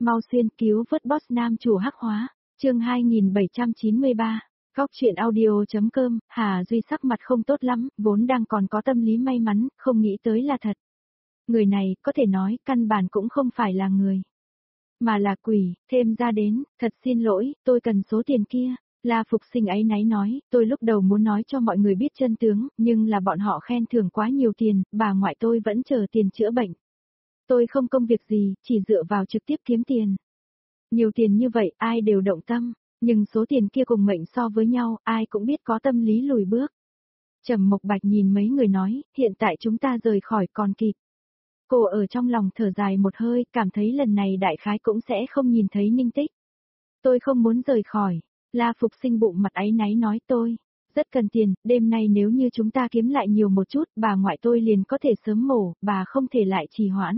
Mau xuyên cứu vớt boss nam chủ hắc hóa. Chương 2793. Góc truyện audio.com. Hà Duy sắc mặt không tốt lắm, vốn đang còn có tâm lý may mắn, không nghĩ tới là thật. Người này, có thể nói, căn bản cũng không phải là người, mà là quỷ. Thêm ra đến, thật xin lỗi, tôi cần số tiền kia. La Phục Sinh áy náy nói, tôi lúc đầu muốn nói cho mọi người biết chân tướng, nhưng là bọn họ khen thưởng quá nhiều tiền, bà ngoại tôi vẫn chờ tiền chữa bệnh. Tôi không công việc gì, chỉ dựa vào trực tiếp kiếm tiền. Nhiều tiền như vậy, ai đều động tâm, nhưng số tiền kia cùng mệnh so với nhau, ai cũng biết có tâm lý lùi bước. Trầm Mộc Bạch nhìn mấy người nói, hiện tại chúng ta rời khỏi còn kịp. Cô ở trong lòng thở dài một hơi, cảm thấy lần này đại khái cũng sẽ không nhìn thấy Ninh Tích. Tôi không muốn rời khỏi. La Phục Sinh bụng mặt áy náy nói tôi rất cần tiền, đêm nay nếu như chúng ta kiếm lại nhiều một chút, bà ngoại tôi liền có thể sớm mổ, bà không thể lại trì hoãn.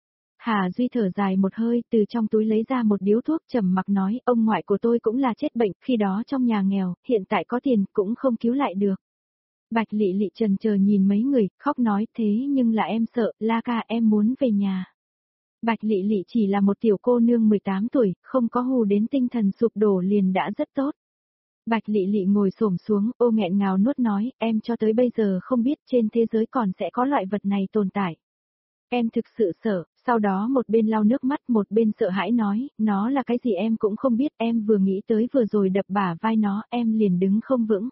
Hà Duy thở dài một hơi, từ trong túi lấy ra một điếu thuốc, trầm mặc nói, ông ngoại của tôi cũng là chết bệnh, khi đó trong nhà nghèo, hiện tại có tiền cũng không cứu lại được. Bạch Lị Lị chần chờ nhìn mấy người, khóc nói, thế nhưng là em sợ, La ca em muốn về nhà. Bạch Lị Lị chỉ là một tiểu cô nương 18 tuổi, không có hù đến tinh thần sụp đổ liền đã rất tốt. Bạch Lị Lị ngồi xổm xuống, ô nghẹn ngào nuốt nói, em cho tới bây giờ không biết trên thế giới còn sẽ có loại vật này tồn tại. Em thực sự sợ, sau đó một bên lau nước mắt một bên sợ hãi nói, nó là cái gì em cũng không biết, em vừa nghĩ tới vừa rồi đập bả vai nó, em liền đứng không vững.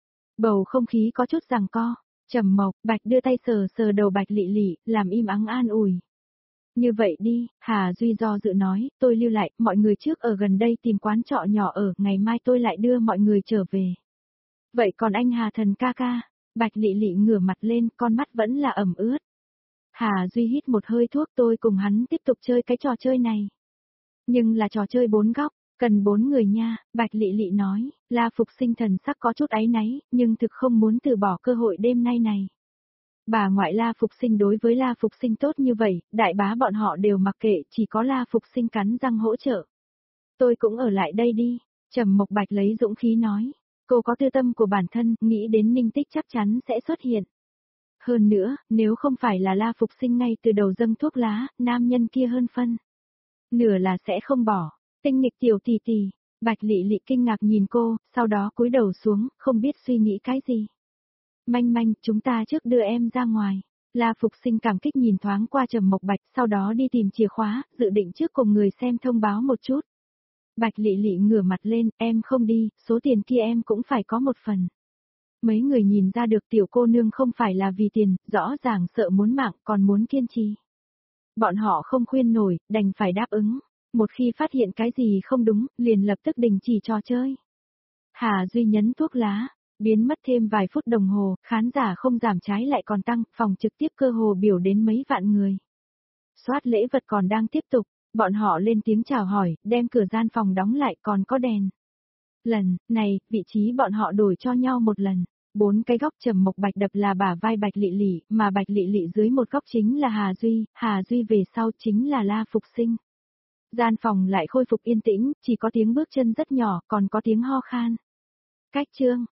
Bầu không khí có chút giằng co, Trầm Mộc Bạch đưa tay sờ sờ đầu Bạch Lị Lị, làm im ắng an ủi. Như vậy đi, Hà Duy do dự nói, tôi lưu lại, mọi người trước ở gần đây tìm quán trọ nhỏ ở, ngày mai tôi lại đưa mọi người trở về. Vậy còn anh Hà Thần ca ca? Bạch Lị Lị ngửa mặt lên, con mắt vẫn là ẩm ướt. Hà Duy hít một hơi thuốc, tôi cùng hắn tiếp tục chơi cái trò chơi này. Nhưng là trò chơi 4 góc, cần 4 người nha, Bạch Lị Lị nói, La Phục Sinh thần sắc có chút áy náy, nhưng thực không muốn từ bỏ cơ hội đêm nay này. Bà ngoại La Phục Sinh đối với La Phục Sinh tốt như vậy, đại bá bọn họ đều mặc kệ, chỉ có La Phục Sinh cắn răng hỗ trợ. Tôi cũng ở lại đây đi, Trầm Mộc Bạch lấy dũng khí nói, cô có tư tâm của bản thân, nghĩ đến Ninh Tích chắc chắn sẽ xuất hiện. Hơn nữa, nếu không phải là La Phục Sinh ngay từ đầu dâng thuốc lá, nam nhân kia hơn phân nửa là sẽ không bỏ. Tinh nghịch tiểu tỷ tỷ, Bạch Lị Lị kinh ngạc nhìn cô, sau đó cúi đầu xuống, không biết suy nghĩ cái gì. Manh manh, chúng ta trước đưa em ra ngoài. La Phục Sinh cảm kích nhìn thoáng qua Trầm Mộc Bạch, sau đó đi tìm chìa khóa, dự định trước cùng người xem thông báo một chút. Bạch Lị Lị ngửa mặt lên, em không đi, số tiền kia em cũng phải có một phần. Mấy người nhìn ra được tiểu cô nương không phải là vì tiền, rõ ràng sợ muốn mạng còn muốn kiên trì. Bọn họ không khuyên nổi, đành phải đáp ứng. Một khi phát hiện cái gì không đúng, liền lập tức đình chỉ trò chơi. Hà Duy nhấn thuốc lá, biến mất thêm vài phút đồng hồ, khán giả không giảm trái lại còn tăng, phòng trực tiếp cơ hồ biểu đến mấy vạn người. Soát lễ vật còn đang tiếp tục, bọn họ lên tiếng chào hỏi, đem cửa gian phòng đóng lại còn có đèn. Lần này, vị trí bọn họ đổi cho nhau một lần. 4 cái góc Trầm Mộc Bạch đập là bả vai Bạch Lị Lị, mà Bạch Lị Lị dưới một góc chính là Hà Duy về sau chính là La Phục Sinh. Gian phòng lại khôi phục yên tĩnh, chỉ có tiếng bước chân rất nhỏ, còn có tiếng ho khan. Cách chương